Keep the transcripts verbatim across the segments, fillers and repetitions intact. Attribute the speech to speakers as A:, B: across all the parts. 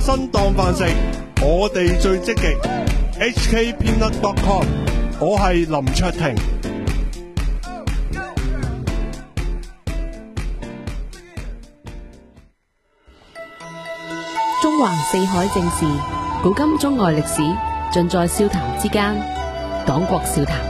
A: 薪當飯食，我哋最積極。H K Peanut dot com， 我係林卓廷。
B: 中環四海正事，古今中外歷史，盡在笑談之間。廣國笑談。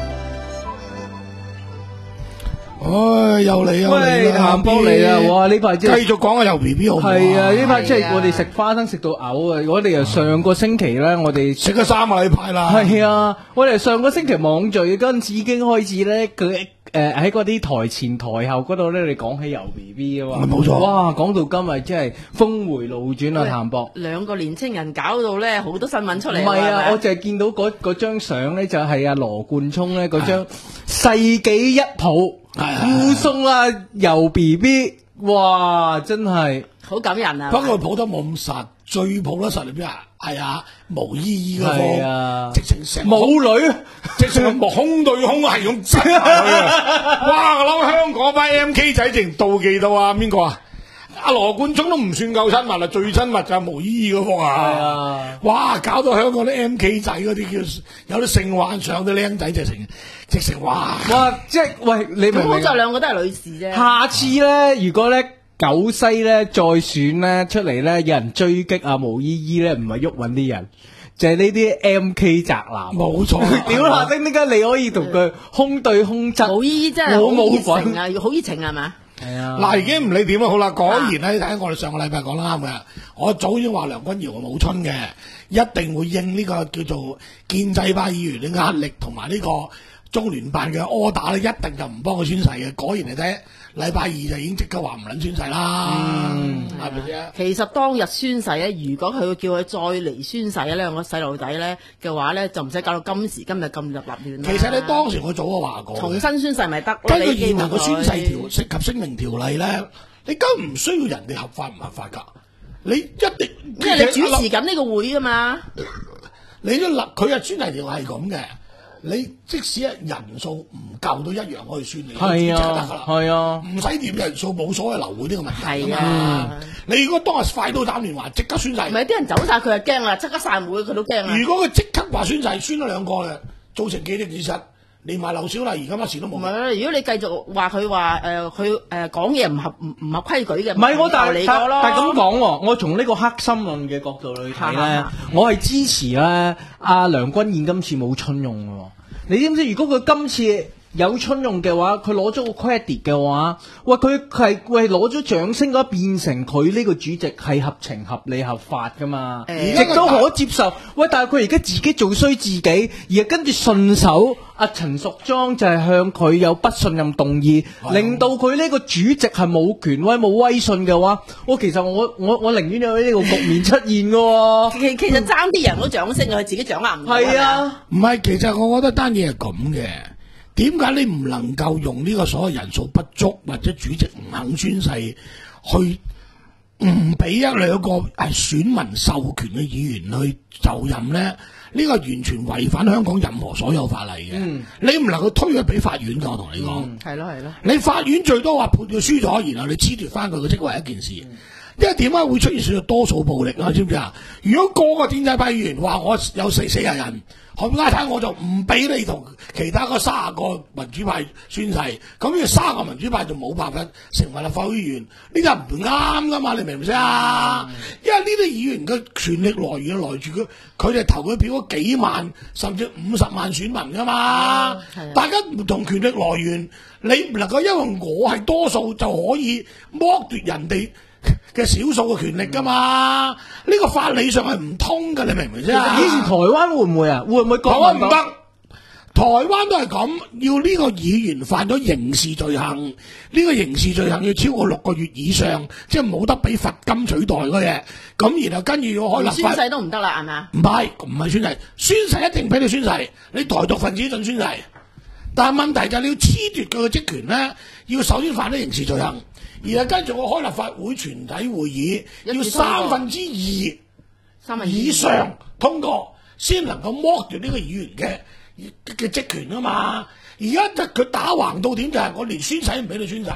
C: 唉，又嚟啊！
D: 喂，咸波嚟啊！哇，呢排即係
C: 繼續講下油 B B 好唔好啊？
D: 係啊，呢排即係我哋食花生食到嘔啊！我哋由上個星期咧，我哋
C: 食咗三個禮拜啦。
D: 係啊，我哋上個星期網聚嗰陣時已經開始咧，佢誒喺嗰啲台前台後嗰度咧，你講起油 B B 啊嘛，
C: 冇錯。
D: 哇，講到今日真係峰回路轉啊！咸博
E: 兩個年青人搞到咧好多新聞出嚟。
D: 唔係啊，我淨係見到嗰嗰張相咧，就係阿羅冠聰咧嗰張世紀一抱。要送啊油 B B， 哇，真係
E: 好感人啊！
C: 不過抱得冇咁實，最抱得實係邊啊？係啊，毛姨姨嗰個，
D: 啊、
C: 直情成
D: 母女，
C: 直情係空對空係咁擠埋去啊！哇，我諗香港班 M K 仔淨妒忌到啊邊個啊？阿羅冠聰都唔算夠親密啦，最親密就係毛姨姨嗰個啊！係啊！哇，搞到香港啲 M K 仔嗰啲叫有啲性幻想啲僆仔直情直情哇！
D: 哇！即係喂，你明唔明？
E: 好在兩個都係女士啫。
D: 下次咧，如果咧九西咧再選咧出嚟咧，有人追擊阿毛姨姨咧，唔係喐搵啲人，就係呢啲 M K 宅男。
C: 冇錯，
D: 屌下丁，點解你可以同佢空對空質？
E: 毛姨姨真係好熱情啊，好熱情係嘛？
D: 係啊，
C: 嗱，已經唔理點啦，好啦，果然咧，睇我哋上個禮拜講得啱嘅，我早已經話梁君堯係冇春嘅，一定會應呢個叫做建制派議員嘅壓力同埋呢個中聯辦嘅柯打咧，一定就唔幫佢宣誓嘅。果然嚟睇，禮拜二就已經即刻話唔撚宣誓啦，係咪先？
E: 其實當日宣誓咧，如果佢叫佢再嚟宣誓咧，兩個細路仔咧嘅話咧，就唔使搞到今時今日咁立立亂。
C: 其實你當時我早就話過，
E: 重新宣誓咪得。
C: 根據現行嘅宣誓條涉及聲明條例咧，你根本唔需要人哋合法唔合法㗎，你一定
E: 因為你主持緊呢個會㗎嘛。
C: 你都立佢嘅宣誓條例係咁嘅。你即使係人數唔夠都一樣可以宣你，
D: 係啊，
C: 得㗎啦，係啊，唔使點人數冇所謂流會呢個問題㗎嘛。你如果當日快刀斬亂麻，即刻宣誓，
E: 唔係啲人走晒佢就驚啦，即刻散會佢都驚啦。
C: 如果佢即刻話宣誓，宣咗兩個嘅，造成幾啲事實，連埋劉小麗而家乜事都冇。
E: 唔係，如果你繼續話佢話誒佢誒講嘢唔合唔唔合規矩嘅，
D: 唔係我但係但
E: 但
D: 係咁講，我從呢個黑心論嘅角度去睇咧，我係支持咧阿梁君彥今次冇春用嘅。你知唔知？如果佢今次有春用嘅話，佢攞咗個 credit 嘅話，喂佢係喂攞咗掌聲嘅話，變成佢呢個主席係合情合理合法噶嘛，亦、欸、都可接受。喂，但係佢而家自己做衰自己，而係跟住順手阿陳淑莊就係向佢有不信任動議，嗯、令到佢呢個主席係冇權威冇威信嘅話，我其實我我我寧願有呢個局面出現嘅。
E: 其其實爭啲人都掌聲，佢自己掌握唔到。係啊，
C: 唔係，其實我覺得單嘢係咁嘅。點解你唔能夠用呢個所謂人數不足或者主席唔肯宣誓，去唔俾一兩個係選民授權嘅議員去就任呢？呢個完全違反香港任何所有法例嘅。嗯、你唔能夠推佢俾法院㗎，我同你講。
E: 係咯係咯。
C: 你法院最多話判佢輸咗，然後你褫奪翻佢嘅職位一件事。嗯、因為點解會出現少咗多數暴力啊？知唔知啊？如果個個建制派議員話我有四四廿人。冚家鏟我就唔俾你同其他嗰三十個民主派宣誓，咁呢三個民主派就冇辦法成為立法會議員，呢個唔啱噶嘛？你明唔明啊？嗯、因為呢啲議員嘅權力來源來住佢，佢哋投佢票嗰幾萬甚至五十萬選民噶嘛，嗯、大家唔同權力來源，你唔能夠因為我係多數就可以剝奪人哋嘅少數嘅權力噶嘛？呢、嗯、個法理上係唔通噶，你明唔明啫？
D: 以前台灣會唔會啊？會唔會講？
C: 台灣唔得，台灣都係咁，要呢個議員犯咗刑事罪行，呢、這個刑事罪行要超過六個月以上，即係冇得俾罰金取代嗰嘢。咁然後跟住要開立法，
E: 宣誓都唔得啦，係咪？唔
C: 係，唔係宣誓，宣誓一定俾你宣誓，你台獨分子准宣誓。但係問題就係你要褫奪佢嘅職權咧，要首先犯咗刑事罪行。然後跟住我開立法會全體會議，要三分之二以上通過，先能夠剝奪呢個議員嘅嘅職權啊嘛！而家佢打橫到點就係我連宣誓唔俾你宣誓，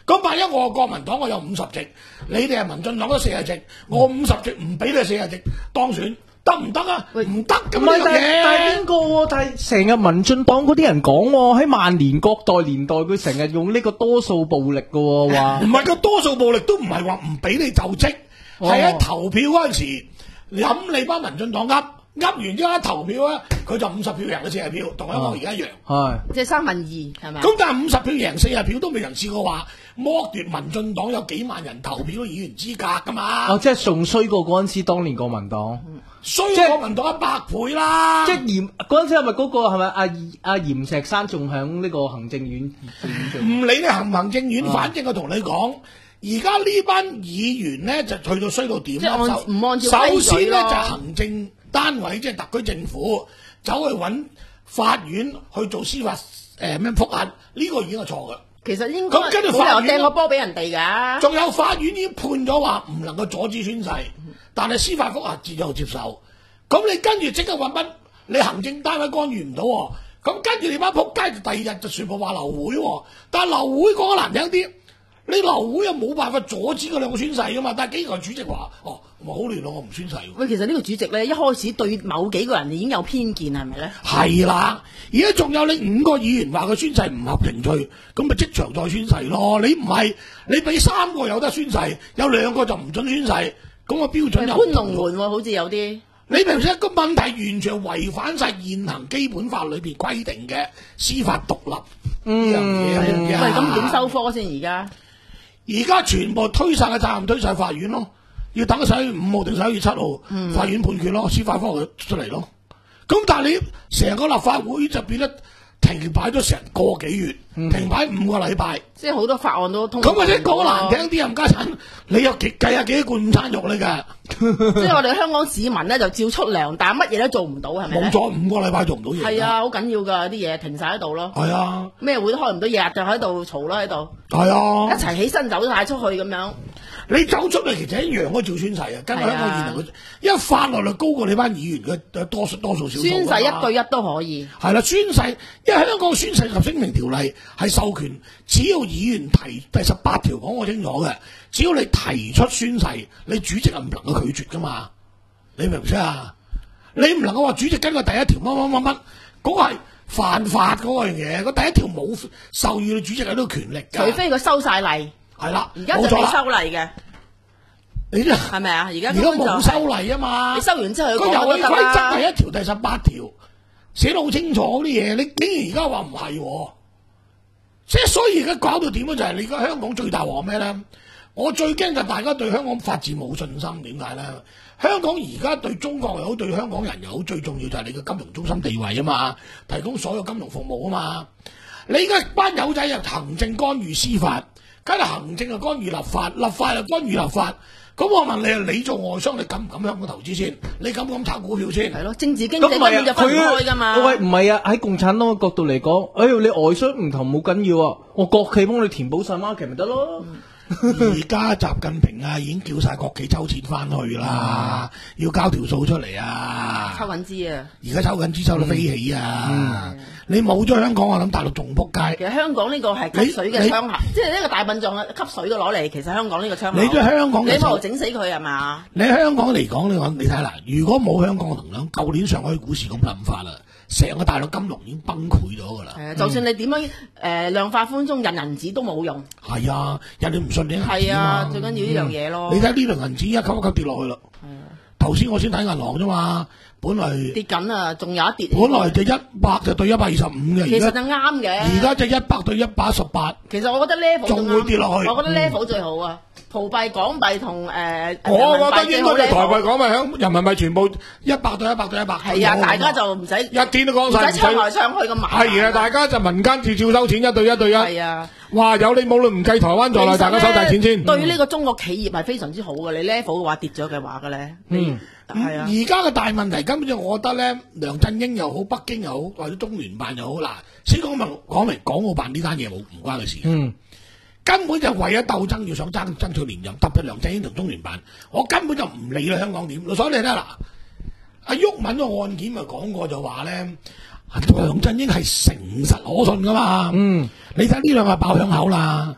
C: 咁萬一我國民黨我有五十席，你哋係民進黨得四十席，我五十席唔俾你四十席當選，得唔得啊？唔得咁
D: 唔係，
C: 樣
D: 但係但係
C: 嘢。
D: 邊個喎？但係成日民進黨嗰啲人講喎，喺萬年國代年代，佢成日用呢個多數暴力嘅喎，話
C: 唔係個多數暴力都唔係話唔俾你就職，
D: 哦
C: 係喺投票嗰陣時諗你班民進黨噏噏完之後一投票咧，佢就五十票贏咗四十票，同香港而家一樣。
D: 係。
E: 即係三分二係咪？
C: 咁但係五十票贏四十票都未人試過話剝奪民進黨有幾萬人投票嘅議員資格㗎嘛？
D: 哦，即係仲衰過嗰陣時，當年國民黨，
C: 衰
D: 即係
C: 過民黨一百倍啦！
D: 即係嚴嗰陣時係咪嗰個係咪阿阿嚴石山仲喺呢個行政院院長？
C: 唔理你行唔行政院，
D: 啊
C: 反正我同你講，而家呢班議員咧就去到衰到點
E: 即係按
C: 首
E: 唔按照
C: 首
E: 規矩咯
C: 先咧就行政單位即係特區政府走去揾法院去做司法誒咩覆核，呢個已經係錯嘅。
E: 其實應該
C: 咁跟住
E: 冇
C: 法院
E: 理由掟個波俾人哋㗎。
C: 仲有法院已經判咗話唔能夠阻止宣誓，但係司法覆核自就接受。咁你跟住即刻揾乜？你行政單位干預唔到喎，咁跟住你班仆街就第二日就全部話流會喎。但係流會講得難聽啲，你流會又冇辦法阻止嗰兩個宣誓噶嘛。但係幾個主席話：哦，咪好亂咯，我唔宣誓喎。
E: 喂，其實呢個主席咧，一開始對某幾個人已經有偏見，係咪咧？
C: 係啦，而家仲有你五個議員話佢宣誓唔合程序，咁咪即場再宣誓咯。你唔係你俾三個有得宣誓，有兩個就唔准宣誓，咁個標準又
E: 搬龍門喎，好似有啲。
C: 你明唔明？個問題完全違反晒現行基本法裏邊規定嘅司法獨立呢樣嘢。
E: 喂，
C: 知唔知啊
E: 咁點收科先而家？
C: 而家全部推晒嘅責任推晒法院咯，要等十一月五號定十一月七號法院判決咯，司法科佢出嚟咯。咁但係你成個立法會就變得停擺咗成個幾月，停擺五個禮拜。
E: 即係好多法案都通
C: 咁
E: 過唔到咯。
C: 或者講難聽啲，冚家產，你有幾計下幾多罐午餐肉你㗎？
E: 即係我哋香港市民咧就照出糧，但係乜嘢都做唔到，係咪咧？
C: 冇咗五個禮拜做唔到嘢。
E: 係啊，好緊要㗎，啲嘢停晒喺度咯。
C: 係啊，
E: 咩會都開唔到，日日就喺度嘈啦喺度，
C: 係啊，
E: 一齊起身走晒出去咁樣。
C: 你走出嚟其實一樣都照宣誓啊，跟香港現行嘅，因為法律率高過你班議員嘅多數多數少數。
E: 宣誓一對一都可以。
C: 係啦，宣誓，因為香港宣誓及聲明條例係授權，只要議員提第十八條講我清楚嘅，只要你提出宣誓，你主席係唔能夠拒絕噶嘛？你明唔明啊？你唔能夠話主席根據第一條乜乜乜乜，嗰個係犯法嗰個樣嘢，嗰第一條冇授予你主席有呢個權力㗎。
E: 除非佢收晒例，
C: 係啦，
E: 而家就未
C: 冇錯啦，
E: 收例嘅，
C: 你真係
E: 係咪啊？而家
C: 而家
E: 根本就
C: 冇修例啊嘛，
E: 你收完之後佢
C: 個遊
E: 講
C: 戲
E: 都得啦
C: 規則第一條第十八條寫得好清楚啲嘢，你竟然而家話唔係喎，即係所以而家搞到點咧？就係你而家香港最大鑊咩咧？我最驚就大家對香港法治冇信心，點解咧？香港而家對中國又好，對香港人又好，最重要就係你嘅金融中心地位啊嘛，提供所有金融服務啊嘛。你而家班友仔又行政干預司法，梗係行政又干預立法，立法又干預立法。咁我問你啊，你做外商，你敢唔敢香港投資先？你敢唔敢炒股票先？
E: 係咯，政治經濟根
D: 咁唔係啊，
E: 本就分唔開㗎嘛。
D: 喂，唔係啊，喺共產黨嘅角度嚟講，哎呀，你外商唔投冇緊要啊，我國企幫你填補晒 market 咪得咯。
C: 而家習近平啊，已經叫晒國企抽錢翻去啦，要交條數出嚟啊！
E: 抽緊資啊！
C: 而家抽緊資抽到飛起啊！你冇咗香港，我諗大陸仲撲街。
E: 其實香港呢個係吸水嘅槍械，即係呢個大笨象啊，吸水嘅攞嚟。其實香港呢個槍，
C: 你都香港嘅
E: 你冇整死佢係嘛？
C: 你香港嚟講，你講你睇啦，如果冇香港嘅能量，舊年上海股市咁諗法啦，成個大陸金融已經崩潰咗噶啦。
E: 係啊，就算你點樣誒量化寬鬆、印銀紙都冇用。
C: 係啊，人哋唔信你銀紙
E: 係啊，
C: 嘛
E: 最緊要呢樣嘢咯。
C: 你睇呢輪銀紙一級一級跌落去啦。頭先我先睇銀行啫嘛，本來
E: 跌緊啊，仲有一跌。
C: 本來就一百就對一百二十五嘅，
E: 其實就
C: 而家
E: 啱嘅。
C: 而家就一百對一百一十八。
E: 其實我覺得 level
C: 仲會跌落去
E: 我覺得 level 最好啊，葡幣、港幣同誒
C: 我覺得應該就台幣
E: 幣
C: 講咪響人民幣全部一百對一百對一百。
E: 係啊，大家就唔使
C: 一天都講
E: 唔
C: 晒，
E: 使唱來唱去咁麻煩。
C: 係啊，大家就民間自照收錢一對一對一。
E: 係啊，
C: 哇！有你冇論唔計台灣在內，大家收大錢先。
E: 對呢個中國企業係非常之好嘅，你 level 嘅話跌咗嘅話嘅咧，
C: 嗯，
E: 係啊。
C: 而家嘅大問題根本就我覺得咧，梁振英又好，北京又好，或者中聯辦又好，嗱，先講明講明港澳辦呢單嘢冇唔關佢事。
D: 嗯，
C: 根本就為咗鬥爭要想爭爭取連任，特別梁振英同中聯辦，我根本就唔理啦香港點。所以你睇嗱，阿毓民個案件咪講過就話咧，梁振英係誠實可信噶嘛。
D: 嗯，
C: 你睇呢兩個爆響口啦，就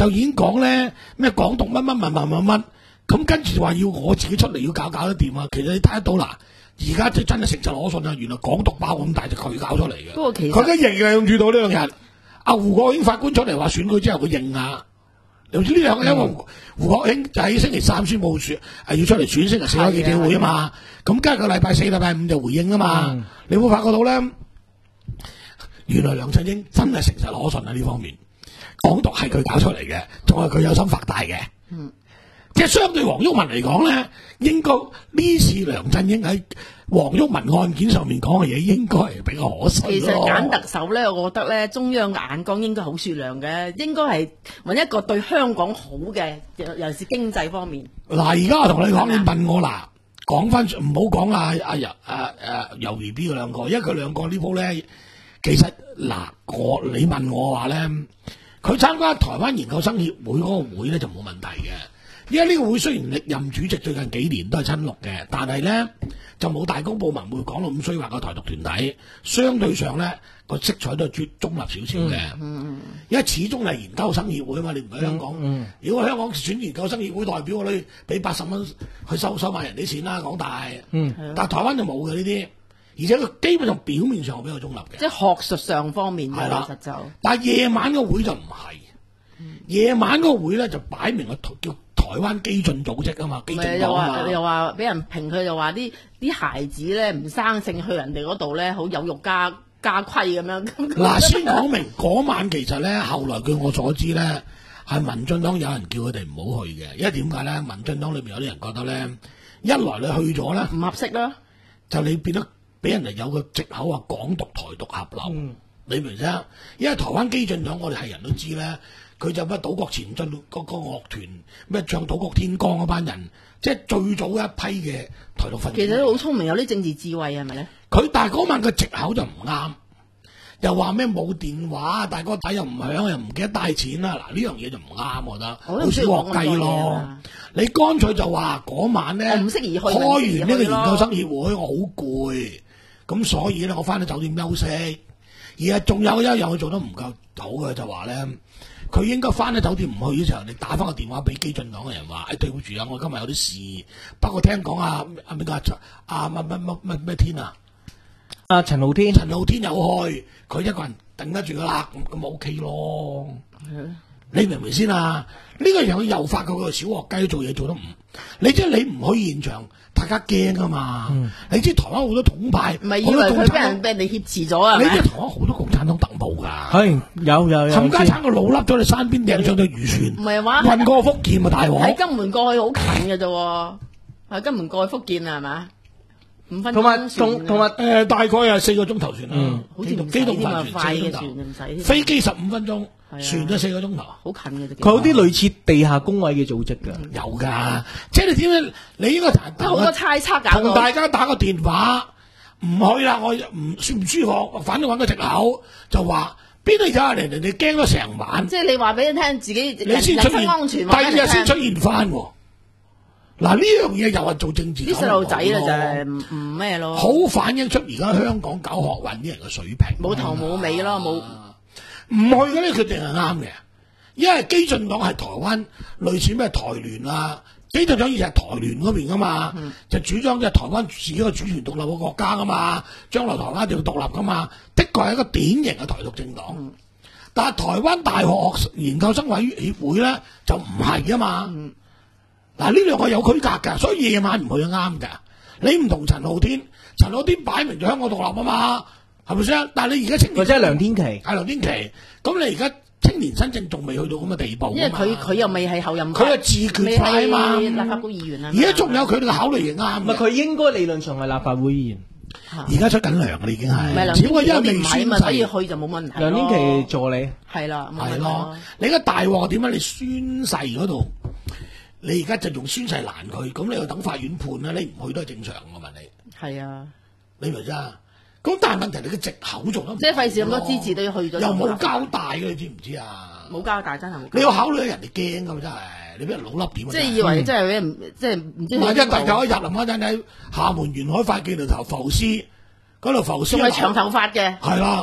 C: 就已經講咧咩港獨乜乜乜乜乜乜，咁跟住話要我自己出嚟要搞搞得掂啊！其實你睇得到嗱，而家就真係誠實可信啊！原來港獨包咁大就佢搞出嚟嘅。
E: 不過其實
C: 佢而家認啊，用住到呢兩日，阿胡國興法官出嚟話選舉之後佢認啊。你知呢兩個因為胡胡國興就喺星期三宣佈選係要出嚟選，星期四開記者會啊嘛。咁跟住個禮拜四、禮拜五就回應啊嘛。嗯、你會發覺到咧，原來梁振英真係誠實可信喺呢方面，港獨係佢搞出嚟嘅，仲係佢有心發大嘅。嗯，即係相對黃毓民嚟講咧，應該呢次梁振英喺黃毓民案件上面講嘅嘢，應該係比較可信。
E: 其實揀特首咧，我覺得咧，中央嘅眼光應該好雪亮嘅，應該係揾一個對香港好嘅，尤其是經濟方面。
C: 嗱，而家我同你講，你問我嗱，講翻唔好講阿阿游阿阿游 B B 嗰兩個，因為佢兩個呢鋪咧，其實嗱，我你問我話咧，佢參加台灣研究生協會嗰個會咧就冇問題嘅。因為呢個會雖然歷任主席最近幾年都係親綠嘅，但係咧就冇大公報文匯講到咁衰話個台獨團體，相對上咧個色彩都係中立少少嘅。嗯嗯、因為始終係研究生協會啊嘛，你唔喺香港。嗯嗯、如果香港選研究生協會代表，我哋俾八十蚊去收收埋人啲錢啦，港大。嗯、但係台灣就冇嘅呢啲，而且佢基本上表面上係比較中立嘅。
E: 即係學術上方面嘅，
C: 啦
E: 其實就。
C: 但係夜晚個會就唔係，嗯、夜晚個會咧就擺明個叫台灣基進組織啊嘛，基進黨啊嘛，
E: 又話俾人評佢，就話啲啲孩子咧唔生性去人哋嗰度咧，好有辱家家規咁樣。
C: 嗱，先講明嗰晚其實咧，後來據我所知咧，係民進黨有人叫佢哋唔好去嘅，因為點解咧？民進黨裏邊有啲人覺得咧，一來你去咗咧，
E: 唔合適啦，
C: 就你變得俾人哋有個藉口話港獨台獨合流，嗯、你明唔明啊？因為台灣基進黨我哋係人都知咧。佢就乜島國前進嗰個樂團，咩唱島國天光嗰班人，即係最早一批嘅台獨分子。
E: 其實都好聰明，有啲政治智慧係咪咧？
C: 佢但係嗰晚嘅藉口就唔啱，又話咩冇電話，大哥打又唔響，又唔記得帶錢啦。嗱，呢樣嘢就唔啱，我覺得好小學雞咯。你乾脆就話嗰晚咧，
E: 唔適宜去，
C: 開完呢個研究生協會，我好攰，咁所以咧我翻到酒店休息。而係仲有一樣佢做得唔夠好嘅，就話咧。佢應該翻到酒店唔去嘅時候，你打翻個電話俾基進黨嘅人話：誒、哎、對唔住啊，我今日有啲事。不過聽講啊，阿邊個啊乜乜乜乜咩天啊？
D: 阿陳浩天，
C: 陳浩天有去，佢一個人頂得住噶啦，咁咁 OK 咯。嗯、你明唔明先啊？呢、這個人佢又發覺佢個小學雞做嘢做得唔，你即係你唔去現場，大家驚啊嘛。嗯、你知台灣好多統派，
E: 唔係以為佢俾人俾人哋挾持咗啊？
C: 你知台灣好多共產黨特務㗎。
D: 係有有有。冚
C: 家鏟個腦笠咗你山邊掟上對漁船，
E: 唔係話
C: 運過福建啊大鑊。
E: 喺金門過去好近嘅啫，喺金門過去福建啊係嘛？五分鐘
C: 同埋同同埋誒，大概係四個鐘頭船啦。
E: 嗯，好似唔使添啊，快嘅船唔使。
C: 飛機十五分鐘。船咗四個鐘頭，
E: 好近嘅啫。
D: 佢有啲類似地下工委嘅組織㗎，
C: 有㗎。即係你點樣？你應該同
E: 好多猜測搞
C: 同大家打個電話，唔去啦，我唔舒唔舒服，反正揾個藉口就話邊度有人哋哋驚咗成晚。
E: 即係你話俾人聽，自己
C: 你先出現，
E: 安全
C: 第二日先出現翻。嗱呢樣嘢又係做政治。
E: 啲細路仔咧就係唔唔咩咯，
C: 好反映出而家香港搞學運啲人嘅水平，
E: 冇頭冇尾咯，冇。
C: 唔去嗰啲決定係啱嘅，因為基進黨係台灣類似咩台聯啊，基進黨以前係台聯嗰邊噶嘛，嗯、就主張即係台灣自己個主權獨立嘅國家噶嘛，將來台灣一定要獨立噶嘛，的確係一個典型嘅台獨政黨。嗯、但係台灣大學研究生委員協會咧就唔係啊嘛。嗱呢兩個有區隔㗎，所以夜晚唔去係啱㗎。你唔同陳浩天，陳浩天擺明咗香港獨立啊嘛。係咪先？但係你而家青年，
D: 或者係梁天琦，
C: 係梁天琦。咁你而家青年新政仲未去到咁嘅地步，
E: 因為佢佢又未係後任，
C: 佢係自決派啊嘛。
E: 立法會議員啊，
C: 而家仲有佢哋嘅考慮亦啱。
D: 唔係佢應該理論上係立法會議員，
C: 而家出緊糧㗎，已經係。
E: 唔係梁天琦嗰邊唔係嘛，所以去就冇問題。
D: 梁天琦助理
E: 係啦，
C: 係咯。你而家大鑊點解？你宣誓嗰度，你而家就用宣誓攔佢，咁你要等法院判啦。你唔去都係正常。我問你，
E: 係啊，
C: 你明唔明啊？咁但係問題，你嘅藉口做得唔，
E: 即係費事咁多支持都要去咗，
C: 又冇交代嘅，你知唔知啊？
E: 冇交代真係冇。
C: 你要考慮人哋驚㗎嘛，真係你俾人老笠點啊？
E: 即係以為真係俾人即係唔知。
C: 萬一第九一日臨嗰陣喺廈門沿海發記度頭浮屍，嗰度浮屍
E: 仲係長頭髮嘅。
C: 係啦，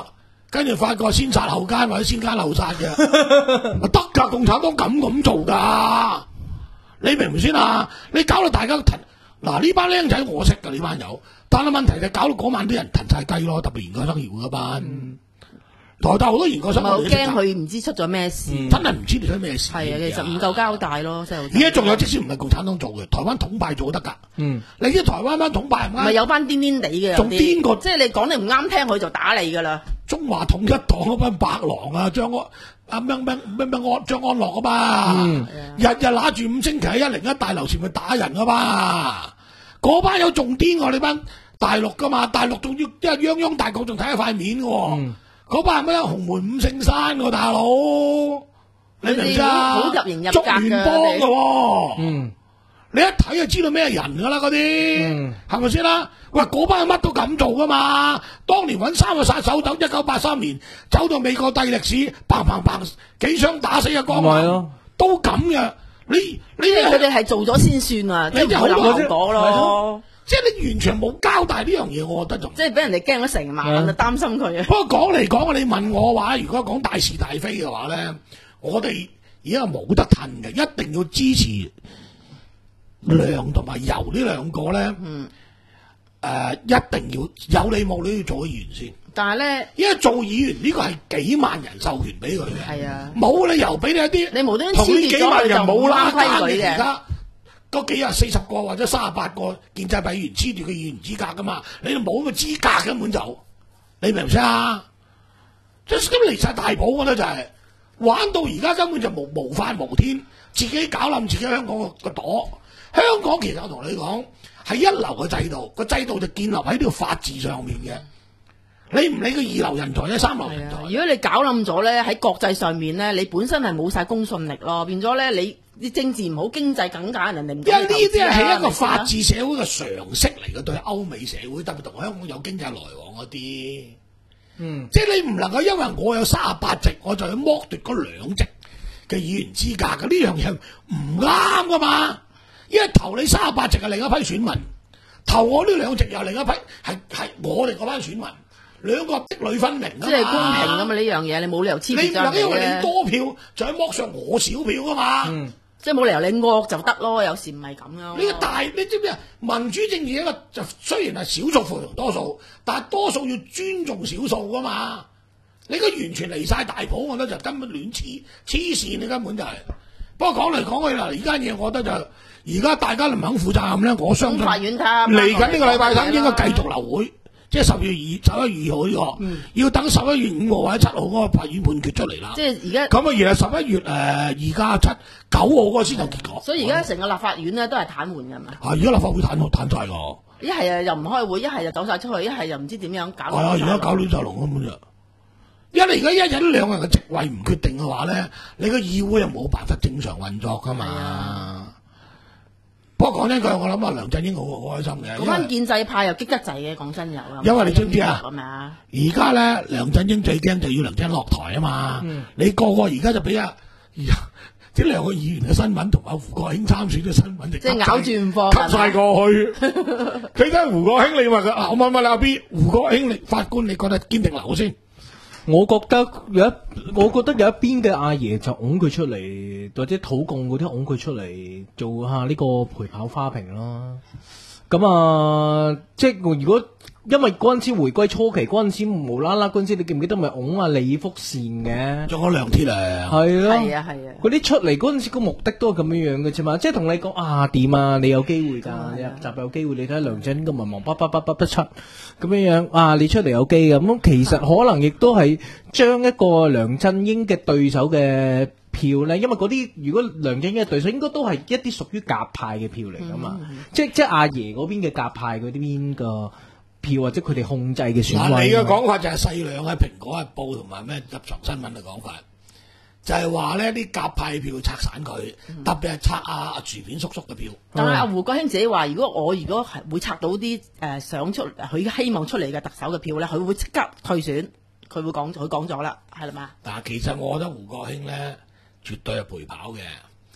C: 跟住發覺先殺後奸或者先奸後殺嘅，得㗎，共產黨咁咁做㗎，你明唔明先啊？你搞到大家騰，嗱呢班僆仔我識㗎呢班友，但係問題就搞到嗰晚啲人騰晒雞咯，特別研究生協會嗰班。嗯台大好多研究生，
E: 我好驚佢唔知出咗咩事，
C: 嗯、真係唔知你出咩事。
E: 係啊，其實唔夠交代咯，真係。
C: 而家仲有，即使唔係共產黨做嘅，台灣統派做得㗎。嗯，你知台灣班統派唔啱，
E: 咪有班癲癲地嘅，
C: 仲癲過，
E: 即係你講你唔啱聽，佢就打你㗎啦。
C: 中華統一黨嗰班白狼啊，張安啊咩咩咩咩安張安樂啊嘛，嗯、日日揦住五星旗喺一零一大樓前面打人啊嘛，嗰班有仲癲過你班大陸㗎嘛，大陸仲要即係泱泱大國仲睇下塊面喎。嗯嗰班係咩？洪門五聖山喎，大佬，你明唔明啊？
E: 好入型入格
C: 捉聯邦嘅喎，
D: 嗯，
C: 你一睇就知道咩人㗎啦，嗰啲係咪先啦？喂，嗰班乜都咁做㗎嘛！當年揾三個殺手走，一九八三年走到美國帝歷史，砰砰砰幾槍打死一個，都咁嘅。你你
E: 佢哋係做咗先算啊，即係唔會諗後果咯。
C: 即係你完全冇交代呢樣嘢，我覺得仲
E: 即係俾人哋驚咗成晚啊，擔心佢啊。
C: 不過講嚟講，你問我話，如果講大是大非嘅話咧，我哋而家冇得褪嘅，一定要支持梁同埋游呢兩個咧。嗯。誒、呃，一定要有理冇理要做議員先。
E: 但係咧，
C: 因為做議員呢個係幾萬人授權俾佢嘅。係啊。冇理由俾你一啲
E: 你無端端黐住咗佢就冇拉規矩嘅。而家
C: 嗰幾廿四十個或者三十八個建制派議員黐住個議員資格噶嘛，你哋冇個資格根本就，你明唔明啊？即係咁離晒大譜，我覺得就係、是、玩到而家根本就無無法無天，自己搞冧自己香港個個朵。香港其實我同你講係一流嘅制度，個制度就建立喺呢個法治上面嘅。你唔理個二流人才咧，三流人才。
E: 如果你搞冧咗咧，喺國際上面咧，你本身係冇晒公信力咯，變咗咧你。啲政治唔好，經濟更加人哋唔。因為呢啲
C: 係一個法治社會嘅常識嚟嘅，對歐美社會特別同香港有經濟來往嗰啲。嗯，即係你唔能夠因為我有三十八席，我就去剝奪嗰兩席嘅議員資格嘅，呢樣嘢唔啱噶嘛。因為投你三十八席係另一批選民，投我呢兩席又另一批，係係我哋嗰班選民，兩個壁壘分明啊嘛。
E: 即係公平噶嘛呢樣嘢，你冇理由黐住咗人哋嘅。
C: 你唔能夠因為你多票就去剝削我少票噶嘛。嗯。
E: 即係冇理由你惡就得咯，有時唔係咁咯。
C: 呢個大，你知唔知啊？民主政治一個就雖然係少數服從多數，但係多數要尊重少數噶嘛。你個完全離晒大譜，我覺得就根本亂黐黐線，你根本就係、是。不過講嚟講去啦，而家嘢我覺得就而家大家唔肯負責任咧，我相信
E: 法院
C: 嚟緊呢個禮拜三應該繼續留會。即係十月二十一月二號呢個，嗯、要等十一月五號或者七號嗰個法院判決出嚟啦。
E: 即係而家
C: 咁啊，而係十一月誒二加七九號嗰個先有結果。
E: 所以而家成個立法院咧都係癱瘓㗎嘛。
C: 係而家立法會癱瘓癱曬㗎。
E: 一係啊又唔開會，一係就走晒出去，一係又唔知點樣搞。係啊，
C: 而家搞亂晒龍根本就。一嚟而家一日兩個人嘅職位唔決定嘅話咧，你個議會又冇辦法正常運作㗎嘛。不過講真句，我諗啊，梁振英好好開心嘅。
E: 嗰班建制派又激得滯嘅，講真有。
C: 因為你知唔知啊？而家咧，梁振英最驚就要梁振英落台啊嘛。嗯、你個個而家就俾啊，即兩個議員嘅新聞同埋胡國興參選嘅新聞，
E: 即係咬住唔放，
C: 吸晒過去。佢睇胡國興，你話佢啊，我問問你阿 B， 胡國興，你法官你覺得堅定流先？
D: 我覺得有一，我覺得有一邊嘅阿爺就拱佢出嚟，或者土共嗰啲拱佢出嚟做下呢個陪跑花瓶啦。咁啊，即係如果因為嗰陣時回歸初期嗰陣時無啦啦嗰陣時，你記唔記得咪拱阿李福善嘅？
C: 仲有梁鐵良。
D: 係咯，
E: 係啊係啊。嗰
D: 啲出嚟嗰陣時個目的都係咁樣樣嘅啫嘛，即係同你講啊點啊，你有機會㗎，你入閘有機會，你睇下梁振英咁文文筆筆筆筆筆出咁樣樣啊，你出嚟有機嘅咁，其實可能亦都係將一個梁振英嘅對手嘅票咧，因為嗰啲如果梁振英嘅對手應該都係一啲屬於鴿派嘅票嚟噶嘛，嗯、即即阿爺嗰邊嘅鴿派嗰啲邊個票或者佢哋控制嘅選委。嗱，
C: 你嘅講法就係細量喺《蘋果日報》同埋咩立場新聞嘅講法，就係話呢啲鴿派票拆散佢，嗯、特別係拆阿阿薯片叔叔嘅票。
E: 但係阿胡國興自己話，如果我如果係會拆到啲誒、呃、想出佢希望出嚟嘅特首嘅票咧，佢會即刻退選。佢會講，佢講咗啦，係啦嘛。
C: 但係其實我覺得胡國興咧絕對係陪跑嘅。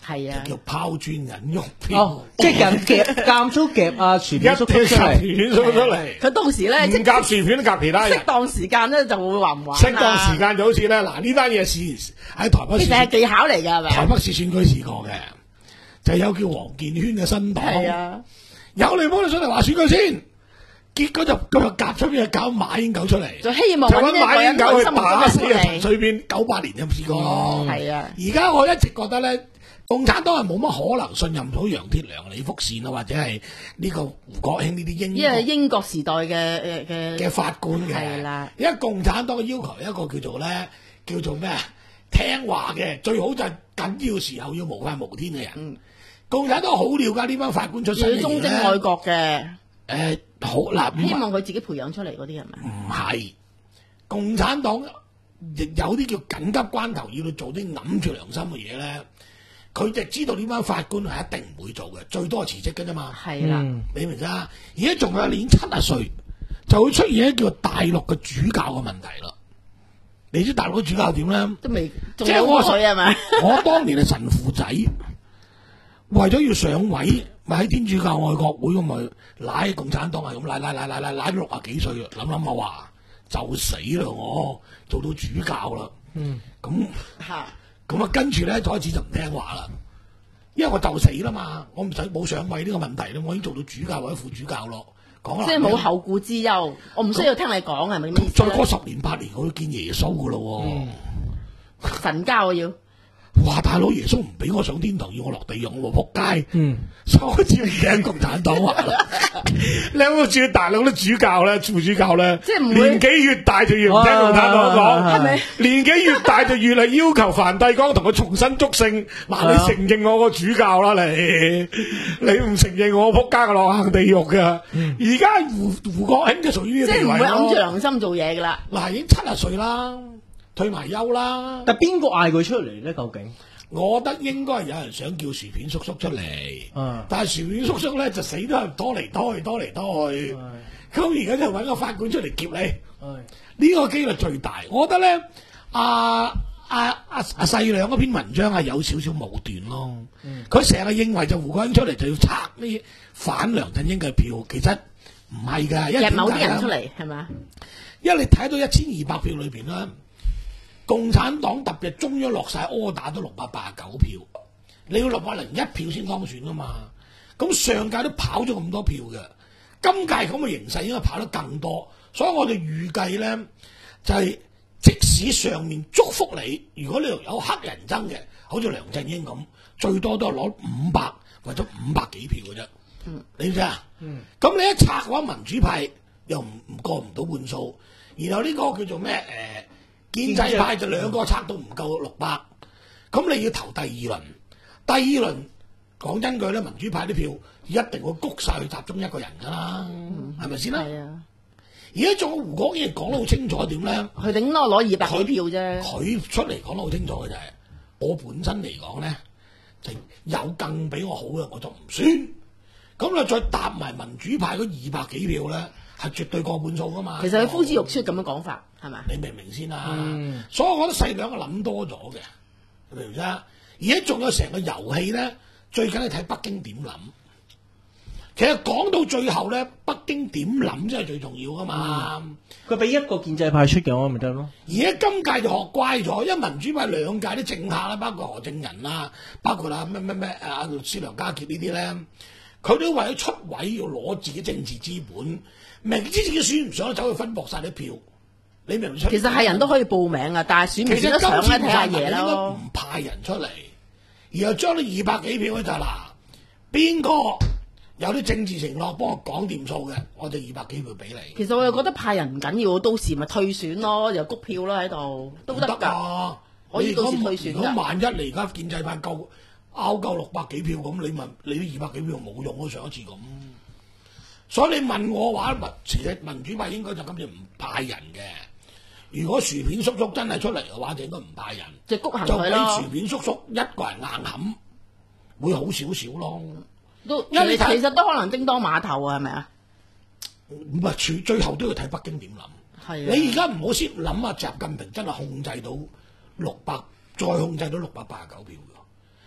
E: 係啊，
C: 就叫拋磚引玉票。
D: 哦，即係人夾間中夾啊薯
C: 一
D: 片叔叔
C: 條薯
D: 出嚟，
C: 片叔叔出嚟，
E: 佢到時咧，即
C: 唔夾薯片都夾其他人
E: 適。當時間咧就會話唔玩啦
C: 適當時間就好似咧，嗱呢單嘢試喺台北市
E: 其實係技巧嚟㗎，係咪？
C: 台北市選舉試過嘅，就有叫黃建軒嘅新黨，
E: 係啊，
C: 有嚟幫你上嚟話選舉先，結果就佢就夾出邊搞馬英九出嚟，
E: 就希望
C: 就揾
E: 揾一個
C: 馬英九去
E: 人內心
C: 打死啊陳
E: 嘅出嚟。
C: 水扁，九八年有試過。
E: 係啊，
C: 而家我一直覺得咧，共產黨係冇乜可能信任到楊鐵良、李福善啊，或者係呢個胡國興呢啲英
E: 因為
C: 國
E: 英國時代嘅誒嘅
C: 嘅法官嘅。
E: 係啦，
C: 因為共產黨嘅要求有一個叫做咧，叫做咩啊？聽話嘅，最好就係緊要時候要無法無天嘅人。
E: 嗯
C: 共產黨好了解呢班法官出身嘅
E: 要忠
C: 嘢咧。
E: 貞愛國嘅，
C: 誒好嗱，
E: 希望佢自己培養出嚟嗰啲係咪？
C: 唔係共產黨亦有啲叫緊急關頭要去做啲揞住良心嘅嘢咧，佢就知道呢班法官係一定唔會做嘅，最多係辭職嘅啫嘛。
E: 係啦，
D: 嗯
C: 你明唔明啊？而家仲有年七十歲，就會出現一個叫大陸嘅主教嘅問題啦。你知大陸嘅主教點咧？
E: 都未仲有
C: 即係我
E: 水係咪？
C: 我當年係神父仔，為咗要上位，咪喺天主教愛國會咁咪拉共產黨係咁拉拉拉拉拉拉到六啊幾歲啦，諗諗下話就死啦我，做到主教啦，
D: 嗯，
C: 咁
E: 嚇
C: 咁啊跟住咧開始就唔聽話啦，因為我就死啦嘛，我唔使冇上位呢個問題啦，我已經做到主教或者副主教咯，講啦，
E: 即係冇後顧之憂，我唔需要聽你講係咪咁意思咧？
C: 再過十年八年，我要見耶穌噶咯喎。
E: 神交啊要，
C: 哇！大佬耶穌唔俾我上天堂，要我落地獄喎，仆街！
D: 嗯，
C: 所以我開始唔聽共產黨話啦。你有冇見大陸啲主教咧、副主教咧，
E: 即係唔會
C: 年紀越大就越唔聽共產黨講，
D: 係咪
C: 年紀越大就越係要求梵蒂岡同佢重新祝聖。嗱，你承認我個主教啦，你你唔承認我仆街嘅落坑地獄㗎。而家胡胡國興就屬於呢
E: 即係唔會
C: 個地位
E: 揞住
C: 咯。
E: 良心做嘢㗎啦。
C: 嗱，已經七十歲啦，退埋休啦。
D: 但邊個嗌佢出嚟咧？究竟？
C: 我覺得應該係有人想叫薯片叔叔出嚟，
D: 嗯
C: 但係薯片叔叔咧就死都係拖嚟拖去，拖嚟拖去。咁而家就揾個法官出嚟劫你，呢、個機率最大。我覺得咧，阿阿阿阿細亮嗰篇文章係有少少武斷咯。佢成日認為就胡國興出嚟就要拆呢反梁振英嘅票，其實唔係㗎，因為
E: 夾某啲
C: 點解呢
E: 人出嚟係咪？
C: 因為你睇到一千二百票裏邊咧，共產黨特別中央落晒柯打都六百八十九票，你要六百零一票先當選噶嘛。咁上屆都跑咗咁多票嘅，今屆咁嘅形勢應該跑得更多，所以我哋預計咧就係、即使上面祝福你，如果你有黑人憎嘅，好似梁振英咁，最多都係攞五百或者五百幾票嘅啫。嗯，你知唔知啊？嗯，咁你一拆嘅話，民主派又唔唔過唔到半數，然後呢個叫做咩誒？呃建制派就兩個拆到唔夠六百，咁你要投第二輪，第二輪講真句咧，民主派啲票一定會谷晒去集中一個人㗎啦，係咪先啦？
E: 係啊，
C: 而家仲有胡國興講得好清楚點咧？
E: 佢頂多攞二百幾票啫。
C: 佢出嚟講得好清楚嘅就係、我本身嚟講咧，就有更比我好嘅我就唔選，咁你再搭埋民主派嗰二百幾票咧，係絕對過半數㗎嘛。
E: 其實佢呼之欲出咁樣講法係咪？
C: 你明唔明先啦、
D: 嗯
C: 所以我覺得細兩個諗多咗嘅，你明唔明啊？而家仲有成個遊戲咧，最緊係睇北京點諗。其實講到最後咧，北京點諗先係最重要噶嘛。
D: 佢俾一個建制派出嘅我咪得咯。
C: 而家今屆就學乖咗，因為民主派兩屆啲政客啦，包括何正仁啦，包括啊咩咩咩啊施良家傑呢啲咧，佢都為咗出位要攞自己政治資本，明知自己選唔上，走去分薄晒啲票。你明唔明？
E: 其實係人都可以報名啊，但係選唔
C: 其實
E: 選得上咧
C: 今次
E: 睇下嘢
C: 應該
E: 咯
C: 唔。派人出嚟，然後將呢二百幾票咧就嗱，邊個有啲政治承諾幫我講掂數嘅，我就二百幾票俾你。
E: 其實我又覺得派人唔緊要，到時咪退選咯，又谷票啦喺度都得
C: 唔得
E: 㗎。
C: 啊！
E: 可以
C: 你如果
E: 到時退選㗎
C: 如果萬一你而家建制派夠拗夠六百幾票咁，你問你啲二百幾票冇用咯，上一次咁。所以你問我話，民其實民主派應該就今次唔派人嘅。如果薯片叔叔真係出嚟嘅話，就應該唔派人，
E: 就谷行
C: 就俾
E: 佢咯
C: 薯。片叔叔一個人硬冚，會好少少咯。
E: 都其
C: 因為你睇
E: 實都可能叮當碼頭啊，係咪啊？
C: 唔係最最後都要睇北京點諗。
E: 係啊。
C: 你而家唔好先諗啊，習近平真係控制到六百，再控制到六百八十九票㗎。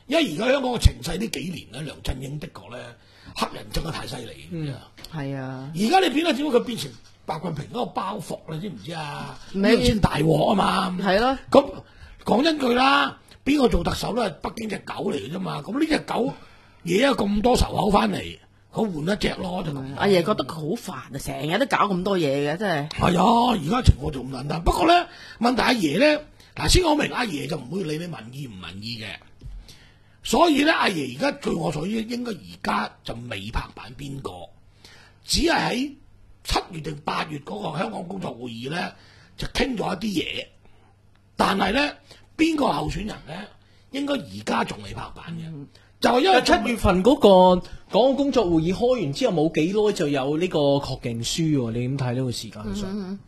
C: 因為而家香港嘅情勢呢幾年咧，梁振英的確咧黑人憎得太犀利嘅。
E: 係啊，
C: 而家你變咗，只不過佢變成白棍平嗰個包袱，你知唔知啊？
E: 唔係
C: 呢個先大鑊啊嘛。
E: 係咯。
C: 咁講真句啦，邊個做特首都係北京隻狗嚟嘅啫嘛。咁呢隻狗惹咗咁多仇口翻嚟，佢換一隻咯就咁。
E: 阿爺覺得佢好煩啊，成日都搞咁多嘢嘅，真係。
C: 係啊，而家情況仲唔簡單。不過咧，問題阿爺咧，嗱先講明，阿爺就唔會理你民意唔民意嘅。所以咧，阿爺而家據我所知，應該而家就未拍板邊個，只係喺七月定八月嗰個香港工作會議咧，就傾咗一啲嘢。但係咧，邊個候選人咧，應該而家仲未拍板嘅，嗯、就係因為
D: 七月份嗰個港澳工作會議開完之後冇幾耐就有呢個確認書喎，你點睇呢個時間上？嗰、嗯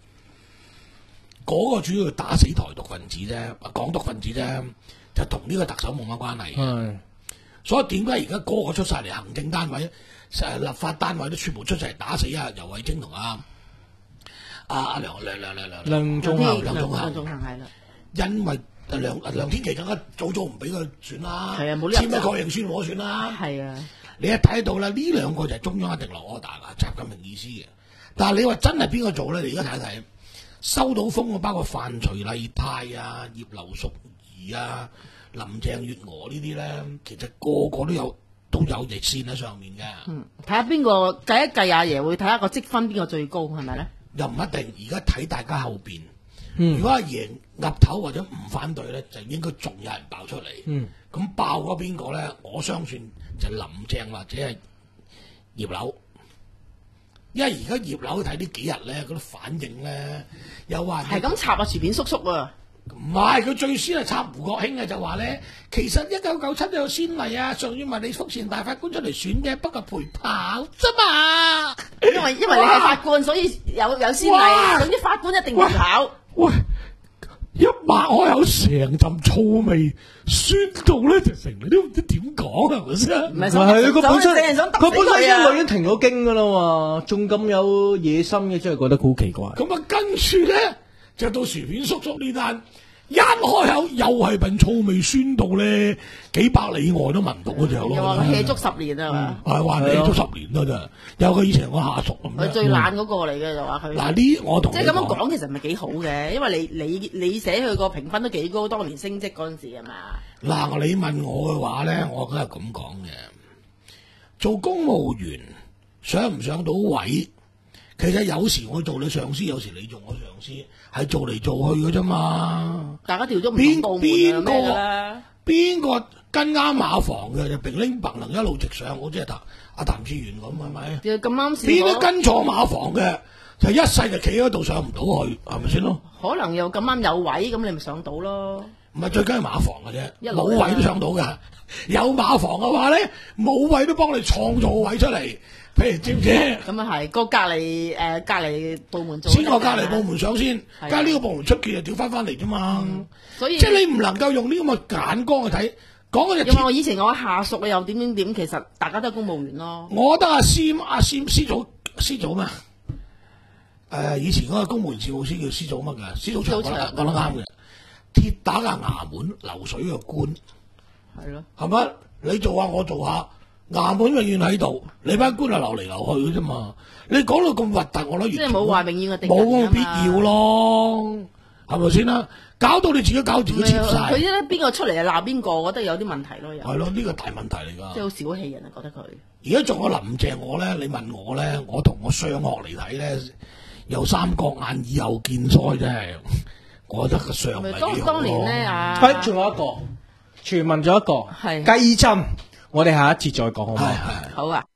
C: 嗯、個主要打死台獨分子啫，港獨分子啫，就同呢個特首冇乜關係。
D: 係，
C: 所以點解而家個個出晒嚟，行政單位、誒立法單位都全部出晒嚟打死啊？游蕙禎同阿阿阿梁梁梁梁梁
D: 梁頌恆
C: 梁頌恆
E: 梁頌恆係啦，
C: 因為梁梁天琦更加早早唔俾佢選啦，
E: 係啊，冇
C: 簽咗確認書冇得選啦。
E: 係啊，
C: 你一睇到啦，呢兩個就係中央一定落 order 噶，習近平意思嘅。但係你話真係邊個做咧？你而家睇睇，收到風嘅包括范徐麗泰啊、葉劉淑儀啊、林鄭月娥呢啲咧，其實個個都有都有熱線喺上面嘅。
E: 嗯，睇下邊個計一計，阿爺會睇下個積分邊個最高係咪咧？
C: 又唔一定，而家睇大家後邊。
D: 嗯、
C: 如果阿爺岌頭或者唔反對咧，就應該仲有人爆出嚟。咁、嗯、爆嗰邊個咧？我相信就林鄭或者係葉劉，因為而家葉劉睇呢幾日咧嗰啲反應咧，又話
E: 係咁插啊薯片叔叔啊！
C: 唔係，佢最先係插胡國興嘅，就話咧，其實一九九七都有先例啊，上次問你福前大法官出嚟選嘅，不過陪跑啫嘛。
E: 因為因為你係法官，所以有有先例，總之法官一定要跑。
C: 喂，一擘開有成陣臭味，酸到咧就成你都唔知點講係咪先？
E: 唔係，
D: 係佢本身佢本身
E: 啊
D: 一路已經停咗經噶啦嘛，仲咁有野心嘅，真係覺得好奇怪。
C: 咁啊，跟住咧就到薯片叔叔呢單，一開口又係份臭味，酸到咧幾百里外都聞到嗰隻咯。
E: 又話佢 hea 足十年啊嘛，
C: 係話 hea 足十年啦咋？有佢以前個下屬咁。
E: 佢最懶嗰個嚟嘅就話佢。
C: 嗱呢，我同
E: 即係咁樣講，其實唔係幾好嘅，因為你你你寫佢個評分都幾高，當年升職嗰陣時係嘛？
C: 嗱，你問我嘅話咧，我梗係咁講嘅。做公務員上唔上到位，其實有時我做你上司，有時你做我上司，係做嚟做去嘅啫嘛。
E: 大家調咗唔同部門啊咩㗎啦？
C: 邊個跟啱馬房嘅就平拎白能一路直上，好似係阿譚志源咁係咪？
E: 咁啱先。
C: 邊都跟錯馬房嘅，就一世就企喺度上唔到去，係咪先咯？
E: 可能又咁啱有位，咁你咪上到咯。
C: 唔係最緊係馬房嘅啫，冇位都上到㗎。有馬房嘅話咧，冇位都幫你創造位出嚟。譬如知唔知？
E: 咁啊係個隔離誒隔離部門做。
C: 先個隔離部門上先，而家呢個部門出缺就調翻翻嚟啫嘛。
E: 所以
C: 即係你唔能夠用呢咁嘅眼光去睇。講嗰隻。
E: 因為我以前我下屬又點點點，其實大家都係公務員咯。
C: 我覺得阿司阿司司祖司祖咩？誒，以前嗰個公務員事務司叫司祖乜㗎？司祖祥講得講得啱嘅。鐵打嘅衙門，流水嘅官，
E: 係咯，
C: 係咪？你做下我做下，衙門永遠喺度，你班官係流嚟流去嘅啫嘛。你講到咁核突，我覺得
E: 即係冇話永遠嘅定人
C: 冇必要咯，係咪先啦？搞到你自己搞自己切晒。
E: 佢咧邊個出嚟就鬧邊個，我覺得有啲問題咯。
C: 係咯，呢個大問題嚟㗎。
E: 即係好小氣人啊，覺得佢。
C: 而家仲有林鄭我咧，你問我咧，我同我雙學嚟睇咧，有三角眼以後見腮真係。我覺得個相咪
E: 當當年咧啊，
D: 係仲有一個傳聞咗一個
E: 係
D: 雞針，我哋下一節再講好唔好？
E: 好啊。